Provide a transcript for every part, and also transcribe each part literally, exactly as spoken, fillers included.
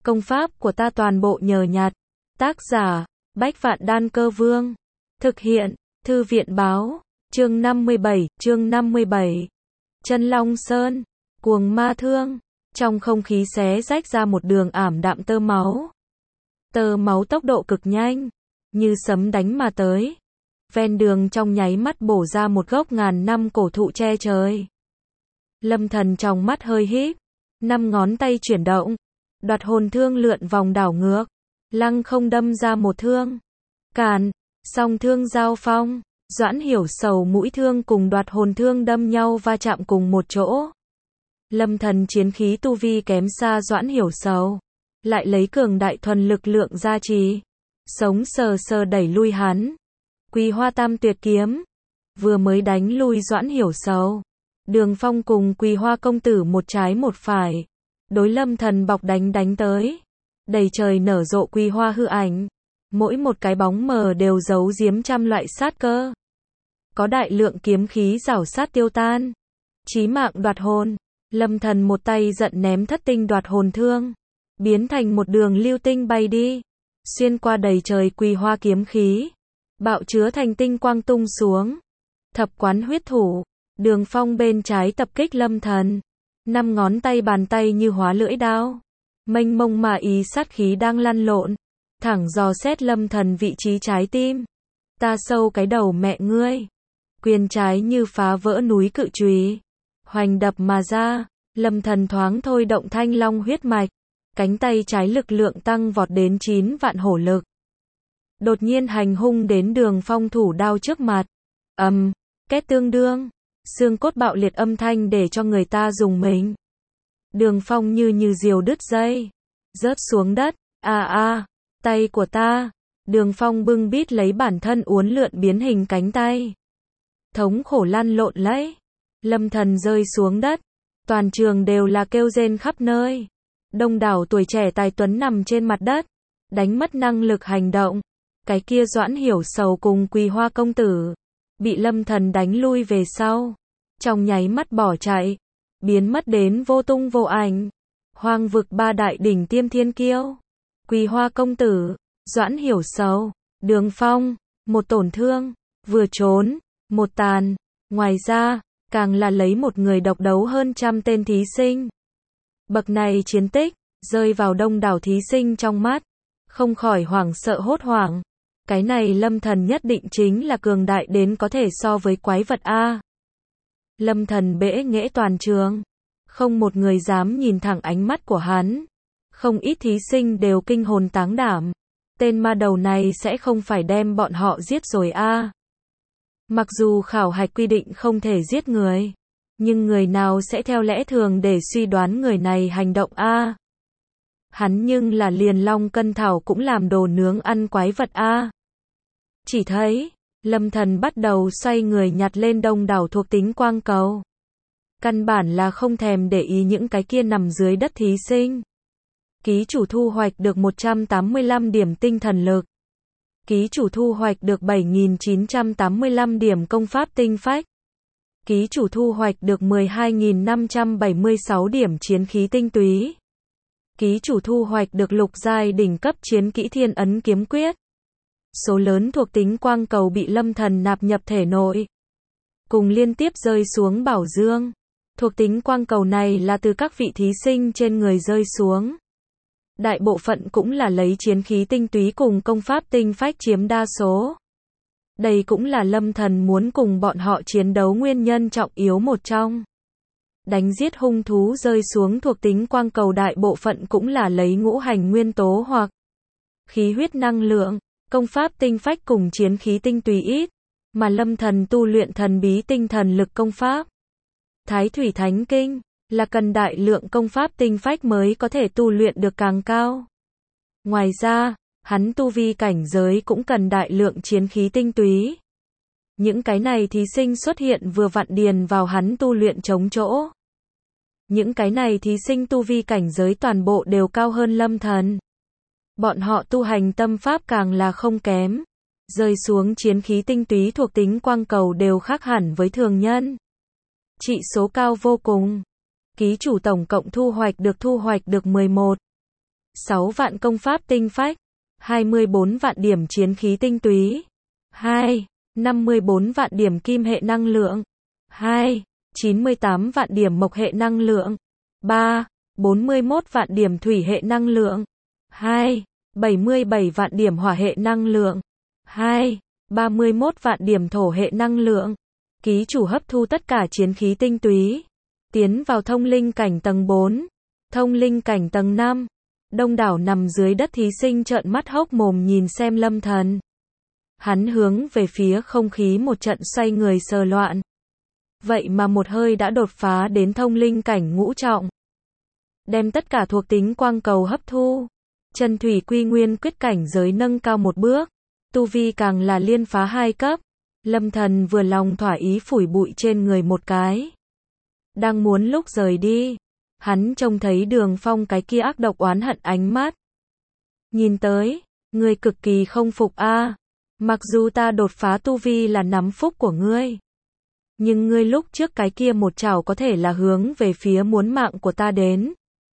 Công pháp của ta toàn bộ nhờ nhặt. Tác giả, Bách Vạn Đan Cơ Vương. Thực hiện, Thư viện Báo. Chương năm mươi bảy, chương năm mươi bảy. Chân Long Sơn, cuồng ma thương. Trong không khí xé rách ra một đường ảm đạm tơ máu. Tơ máu tốc độ cực nhanh, như sấm đánh mà tới. Ven đường trong nháy mắt bổ ra một gốc ngàn năm cổ thụ che trời. Lâm Thần trong mắt hơi híp, năm ngón tay chuyển động, đoạt hồn thương lượn vòng đảo ngược, lăng không đâm ra một thương. Càn, song thương giao phong, Doãn Hiểu Sầu mũi thương cùng đoạt hồn thương đâm nhau va chạm cùng một chỗ. Lâm Thần chiến khí tu vi kém xa Doãn Hiểu Sầu, lại lấy cường đại thuần lực lượng gia trì, sống sờ sờ đẩy lui hắn. Quý Hoa Tam Tuyệt kiếm, vừa mới đánh lui Doãn Hiểu Sầu, Đường Phong cùng Quý Hoa công tử một trái một phải, đối Lâm Thần bọc đánh đánh tới. Đầy trời nở rộ quý hoa hư ảnh, mỗi một cái bóng mờ đều giấu giếm trăm loại sát cơ. Có đại lượng kiếm khí rảo sát tiêu tan, chí mạng đoạt hồn. Lâm Thần một tay giận ném thất tinh đoạt hồn thương, biến thành một đường lưu tinh bay đi, xuyên qua đầy trời quý hoa kiếm khí, bạo chứa thành tinh quang tung xuống. Thập quán huyết thủ, Đường Phong bên trái tập kích Lâm Thần, năm ngón tay bàn tay như hóa lưỡi đao, mênh mông mà ý sát khí đang lăn lộn, thẳng dò xét Lâm Thần vị trí trái tim. Ta sâu cái đầu mẹ ngươi. Quyền trái như phá vỡ núi cự chùy, hoành đập mà ra. Lâm Thần thoáng thôi động thanh long huyết mạch, cánh tay trái lực lượng tăng vọt đến chín vạn hổ lực. Đột nhiên hành hung đến Đường Phong thủ đao trước mặt. Ầm, um, két tương đương, xương cốt bạo liệt âm thanh để cho người ta rùng mình. Đường Phong như như diều đứt dây, rớt xuống đất. A à, a, à, tay của ta. Đường Phong bưng bít lấy bản thân uốn lượn biến hình cánh tay, thống khổ lăn lộn lấy. Lâm Thần rơi xuống đất, toàn trường đều là kêu rên khắp nơi. Đông đảo tuổi trẻ tài tuấn nằm trên mặt đất, đánh mất năng lực hành động. Cái kia Doãn Hiểu Sầu cùng Quý Hoa công tử bị Lâm Thần đánh lui về sau, trong nháy mắt bỏ chạy, biến mất đến vô tung vô ảnh. Hoang vực ba đại đỉnh tiêm thiên kiêu, Quý Hoa công tử, Doãn Hiểu Sầu, Đường Phong, một tổn thương, vừa trốn, một tàn. Ngoài ra, càng là lấy một người độc đấu hơn trăm tên thí sinh. Bậc này chiến tích, rơi vào đông đảo thí sinh trong mắt, không khỏi hoảng sợ hốt hoảng. Cái này Lâm Thần nhất định chính là cường đại đến có thể so với quái vật A. Lâm Thần bẽ nghễ toàn trường, không một người dám nhìn thẳng ánh mắt của hắn. Không ít thí sinh đều kinh hồn táng đảm. Tên ma đầu này sẽ không phải đem bọn họ giết rồi A. Mặc dù khảo hạch quy định không thể giết người, nhưng người nào sẽ theo lẽ thường để suy đoán người này hành động A. Hắn nhưng là liền long cân thảo cũng làm đồ nướng ăn quái vật A. Chỉ thấy, Lâm Thần bắt đầu xoay người nhặt lên đông đảo thuộc tính quang cầu. Căn bản là không thèm để ý những cái kia nằm dưới đất thí sinh. Ký chủ thu hoạch được một trăm tám mươi lăm điểm tinh thần lực. Ký chủ thu hoạch được bảy nghìn chín trăm tám mươi lăm điểm công pháp tinh phách. Ký chủ thu hoạch được mười hai nghìn năm trăm bảy mươi sáu điểm chiến khí tinh túy. Ký chủ thu hoạch được lục giai đỉnh cấp chiến kỹ thiên ấn kiếm quyết. Số lớn thuộc tính quang cầu bị Lâm Thần nạp nhập thể nội, cùng liên tiếp rơi xuống bảo dương. Thuộc tính quang cầu này là từ các vị thí sinh trên người rơi xuống. Đại bộ phận cũng là lấy chiến khí tinh túy cùng công pháp tinh phách chiếm đa số. Đây cũng là Lâm Thần muốn cùng bọn họ chiến đấu nguyên nhân trọng yếu một trong. Đánh giết hung thú rơi xuống thuộc tính quang cầu đại bộ phận cũng là lấy ngũ hành nguyên tố hoặc khí huyết năng lượng, công pháp tinh phách cùng chiến khí tinh túy ít, mà Lâm Thần tu luyện thần bí tinh thần lực công pháp Thái Thủy Thánh Kinh là cần đại lượng công pháp tinh phách mới có thể tu luyện được càng cao. Ngoài ra, hắn tu vi cảnh giới cũng cần đại lượng chiến khí tinh túy. Những cái này thí sinh xuất hiện vừa vặn điền vào hắn tu luyện chống chỗ. Những cái này thí sinh tu vi cảnh giới toàn bộ đều cao hơn Lâm Thần. Bọn họ tu hành tâm pháp càng là không kém. Rơi xuống chiến khí tinh túy thuộc tính quang cầu đều khác hẳn với thường nhân. Trị số cao vô cùng. Ký chủ tổng cộng thu hoạch được thu hoạch được mười một sáu vạn công pháp tinh phách, hai mươi bốn vạn điểm chiến khí tinh túy, hai, năm mươi bốn vạn điểm kim hệ năng lượng, hai, chín mươi tám vạn điểm mộc hệ năng lượng, ba, bốn mươi mốt vạn điểm thủy hệ năng lượng, hai, bảy mươi bảy vạn điểm hỏa hệ năng lượng, hai, ba mươi mốt vạn điểm thổ hệ năng lượng. Ký chủ hấp thu tất cả chiến khí tinh túy, tiến vào thông linh cảnh tầng bốn, thông linh cảnh tầng năm. Đông đảo nằm dưới đất thí sinh trợn mắt hốc mồm nhìn xem Lâm Thần. Hắn hướng về phía không khí một trận xoay người sờ loạn. Vậy mà một hơi đã đột phá đến thông linh cảnh ngũ trọng. Đem tất cả thuộc tính quang cầu hấp thu. Chân thủy quy nguyên quyết cảnh giới nâng cao một bước. Tu vi càng là liên phá hai cấp. Lâm Thần vừa lòng thỏa ý phủi bụi trên người một cái. Đang muốn lúc rời đi. Hắn trông thấy Đường Phong cái kia ác độc oán hận ánh mắt. Nhìn tới, ngươi cực kỳ không phục a. À. Mặc dù ta đột phá tu vi là nắm phúc của ngươi. Nhưng ngươi lúc trước cái kia một chảo có thể là hướng về phía muốn mạng của ta đến.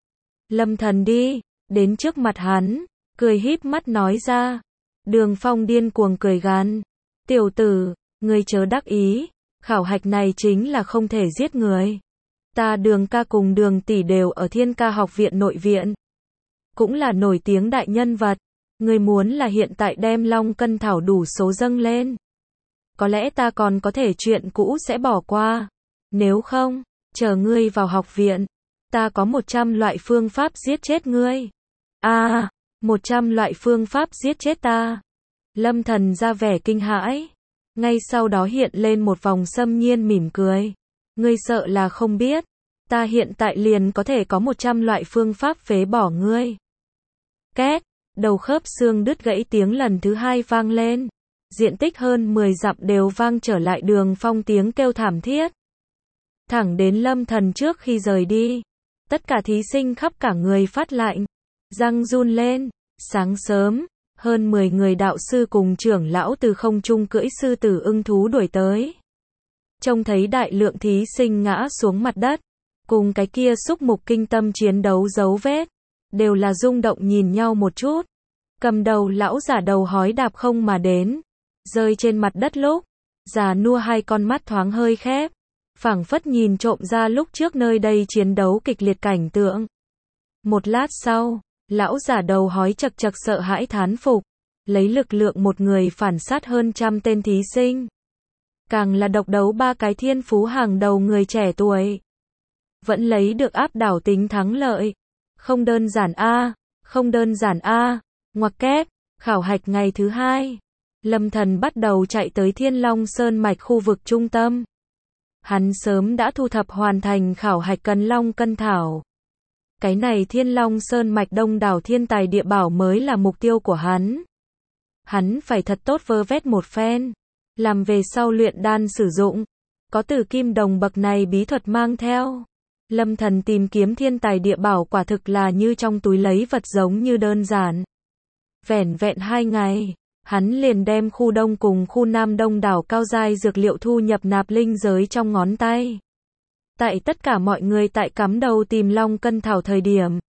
Lâm Thần đi, đến trước mặt hắn, cười híp mắt nói ra. Đường Phong điên cuồng cười gằn. Tiểu tử, ngươi chớ đắc ý, khảo hạch này chính là không thể giết người. Ta Đường ca cùng Đường tỷ đều ở Thiên Ca học viện nội viện. Cũng là nổi tiếng đại nhân vật. Ngươi muốn là hiện tại đem Long Cân Thảo đủ số dâng lên. Có lẽ ta còn có thể chuyện cũ sẽ bỏ qua. Nếu không, chờ ngươi vào học viện. Ta có một trăm loại phương pháp giết chết ngươi. À, một trăm loại phương pháp giết chết ta. Lâm Thần ra vẻ kinh hãi. Ngay sau đó hiện lên một vòng xâm nhiên mỉm cười. Ngươi sợ là không biết. Ta hiện tại liền có thể có một trăm loại phương pháp phế bỏ ngươi. Két, đầu khớp xương đứt gãy tiếng lần thứ hai vang lên. Diện tích hơn mười dặm đều vang trở lại Đường Phong tiếng kêu thảm thiết. Thẳng đến Lâm Thần trước khi rời đi. Tất cả thí sinh khắp cả người phát lạnh. Răng run lên. Sáng sớm, hơn mười người đạo sư cùng trưởng lão từ không trung cưỡi sư tử ưng thú đuổi tới. Trông thấy đại lượng thí sinh ngã xuống mặt đất. Cùng cái kia xúc mục kinh tâm chiến đấu dấu vết. Đều là rung động nhìn nhau một chút. Cầm đầu lão giả đầu hói đạp không mà đến. Rơi trên mặt đất lúc. Già nua hai con mắt thoáng hơi khép. Phảng phất nhìn trộm ra lúc trước nơi đây chiến đấu kịch liệt cảnh tượng. Một lát sau, lão giả đầu hói chật chật sợ hãi thán phục. Lấy lực lượng một người phản sát hơn trăm tên thí sinh. Càng là độc đấu ba cái thiên phú hàng đầu người trẻ tuổi. Vẫn lấy được áp đảo tính thắng lợi. Không đơn giản a, không đơn giản a. Ngoặc kép, khảo hạch ngày thứ hai. Lâm Thần bắt đầu chạy tới Thiên Long Sơn mạch khu vực trung tâm. Hắn sớm đã thu thập hoàn thành khảo hạch cần Long Cân Thảo. Cái này Thiên Long Sơn mạch đông đảo thiên tài địa bảo mới là mục tiêu của hắn. Hắn phải thật tốt vơ vét một phen. Làm về sau luyện đan sử dụng. Có tử kim đồng bậc này bí thuật mang theo. Lâm Thần tìm kiếm thiên tài địa bảo quả thực là như trong túi lấy vật giống như đơn giản. Vẻn vẹn hai ngày, hắn liền đem khu đông cùng khu nam đông đảo cao giai dược liệu thu nhập nạp linh giới trong ngón tay. Tại tất cả mọi người tại cắm đầu tìm Long Cân Thảo thời điểm,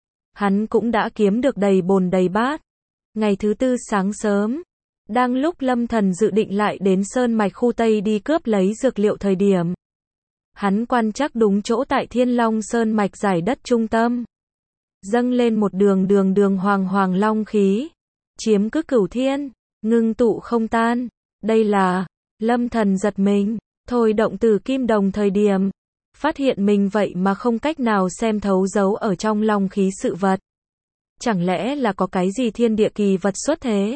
hắn cũng đã kiếm được đầy bồn đầy bát. Ngày thứ tư sáng sớm, đang lúc Lâm Thần dự định lại đến Sơn mạch khu Tây đi cướp lấy dược liệu thời điểm, hắn quan trắc đúng chỗ tại Thiên Long Sơn mạch giải đất trung tâm. Dâng lên một đường đường đường hoàng hoàng long khí. Chiếm cứ cửu thiên, ngưng tụ không tan. Đây là, Lâm Thần giật mình, thôi động từ kim đồng thời điểm. Phát hiện mình vậy mà không cách nào xem thấu dấu ở trong long khí sự vật. Chẳng lẽ là có cái gì thiên địa kỳ vật xuất thế?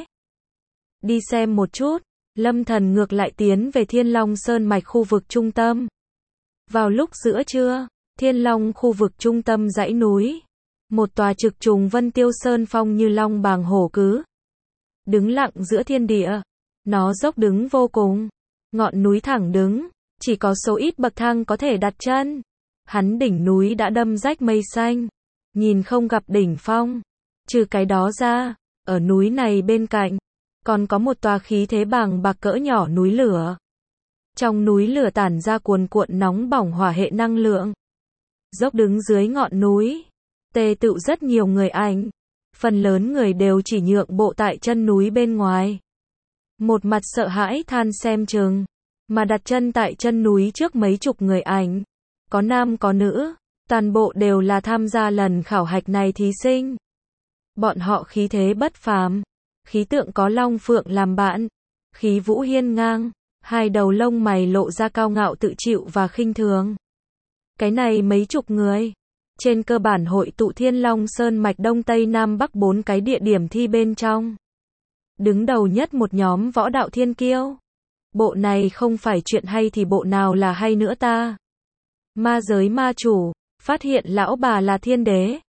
Đi xem một chút, Lâm Thần ngược lại tiến về Thiên Long Sơn mạch khu vực trung tâm. Vào lúc giữa trưa, Thiên Long khu vực trung tâm dãy núi. Một tòa trực trùng vân tiêu sơn phong như long bàng hổ cứ. Đứng lặng giữa thiên địa. Nó dốc đứng vô cùng. Ngọn núi thẳng đứng. Chỉ có số ít bậc thang có thể đặt chân. Hắn đỉnh núi đã đâm rách mây xanh. Nhìn không gặp đỉnh phong. Trừ cái đó ra, ở núi này bên cạnh, còn có một tòa khí thế bàng bạc cỡ nhỏ núi lửa. Trong núi lửa tản ra cuồn cuộn nóng bỏng hỏa hệ năng lượng. Dốc đứng dưới ngọn núi. Tề tựu rất nhiều người ảnh. Phần lớn người đều chỉ nhượng bộ tại chân núi bên ngoài. Một mặt sợ hãi than xem chừng, mà đặt chân tại chân núi trước mấy chục người ảnh. Có nam có nữ, toàn bộ đều là tham gia lần khảo hạch này thí sinh. Bọn họ khí thế bất phàm, khí tượng có long phượng làm bạn, khí vũ hiên ngang, hai đầu lông mày lộ ra cao ngạo tự chịu và khinh thường. Cái này mấy chục người, trên cơ bản hội tụ Thiên Long Sơn mạch Đông Tây Nam Bắc bốn cái địa điểm thi bên trong. Đứng đầu nhất một nhóm võ đạo thiên kiêu. Bộ này không phải chuyện hay thì bộ nào là hay nữa ta? Ma giới ma chủ, phát hiện lão bà là thiên đế,